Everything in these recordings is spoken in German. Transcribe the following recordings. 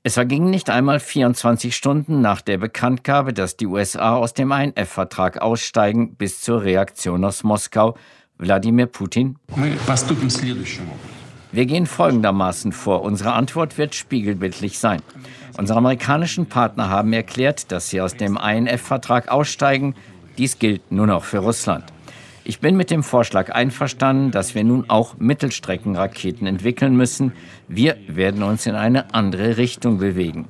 Es vergingen nicht einmal 24 Stunden nach der Bekanntgabe, dass die USA aus dem INF-Vertrag aussteigen, bis zur Reaktion aus Moskau. Wladimir Putin: Wir gehen folgendermaßen vor. Unsere Antwort wird spiegelbildlich sein. Unsere amerikanischen Partner haben erklärt, dass sie aus dem INF-Vertrag aussteigen. Dies gilt nur noch für Russland. Ich bin mit dem Vorschlag einverstanden, dass wir nun auch Mittelstreckenraketen entwickeln müssen. Wir werden uns in eine andere Richtung bewegen.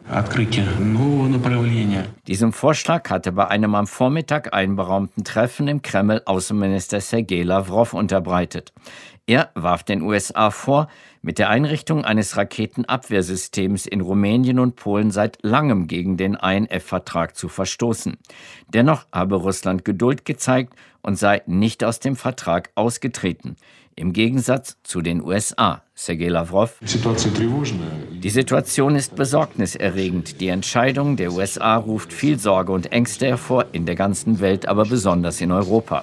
Diesem Vorschlag hatte bei einem am Vormittag einberaumten Treffen im Kreml Außenminister Sergei Lawrow unterbreitet. Er warf den USA vor, mit der Einrichtung eines Raketenabwehrsystems in Rumänien und Polen seit langem gegen den INF-Vertrag zu verstoßen. Dennoch habe Russland Geduld gezeigt und sei nicht aus dem Vertrag ausgetreten. Im Gegensatz zu den USA. Sergei Lawrow: Die Situation ist besorgniserregend. Die Entscheidung der USA ruft viel Sorge und Ängste hervor, in der ganzen Welt, aber besonders in Europa.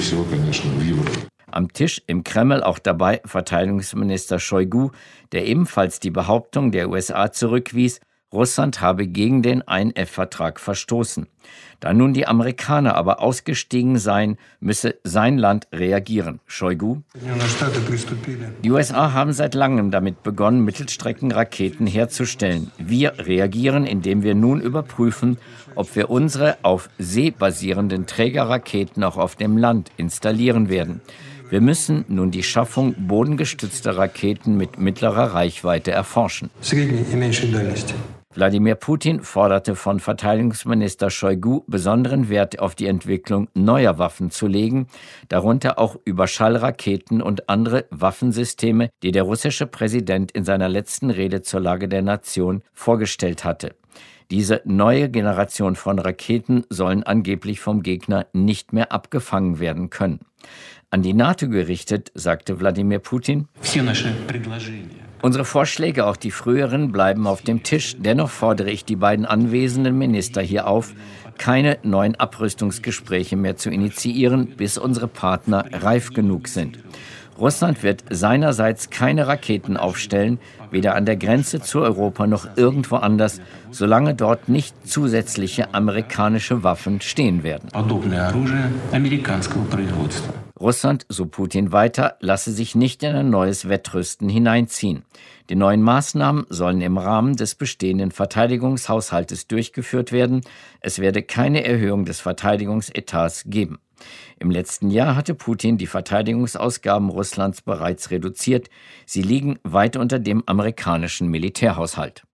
Am Tisch im Kreml auch dabei Verteidigungsminister Shoigu, der ebenfalls die Behauptung der USA zurückwies, Russland habe gegen den INF-Vertrag verstoßen. Da nun die Amerikaner aber ausgestiegen seien, müsse sein Land reagieren. Shoigu: Die USA haben seit langem damit begonnen, Mittelstreckenraketen herzustellen. Wir reagieren, indem wir nun überprüfen, ob wir unsere auf See basierenden Trägerraketen auch auf dem Land installieren werden. Wir müssen nun die Schaffung bodengestützter Raketen mit mittlerer Reichweite erforschen. Wladimir Putin forderte von Verteidigungsminister Shoigu, besonderen Wert auf die Entwicklung neuer Waffen zu legen, darunter auch Überschallraketen und andere Waffensysteme, die der russische Präsident in seiner letzten Rede zur Lage der Nation vorgestellt hatte. Diese neue Generation von Raketen sollen angeblich vom Gegner nicht mehr abgefangen werden können. An die NATO gerichtet, sagte Wladimir Putin: Unsere Vorschläge, auch die früheren, bleiben auf dem Tisch. Dennoch fordere ich die beiden anwesenden Minister hier auf, keine neuen Abrüstungsgespräche mehr zu initiieren, bis unsere Partner reif genug sind. Russland wird seinerseits keine Raketen aufstellen, weder an der Grenze zu Europa noch irgendwo anders, solange dort nicht zusätzliche amerikanische Waffen stehen werden. Russland, so Putin weiter, lasse sich nicht in ein neues Wettrüsten hineinziehen. Die neuen Maßnahmen sollen im Rahmen des bestehenden Verteidigungshaushaltes durchgeführt werden. Es werde keine Erhöhung des Verteidigungsetats geben. Im letzten Jahr hatte Putin die Verteidigungsausgaben Russlands bereits reduziert. Sie liegen weit unter dem amerikanischen Militärhaushalt.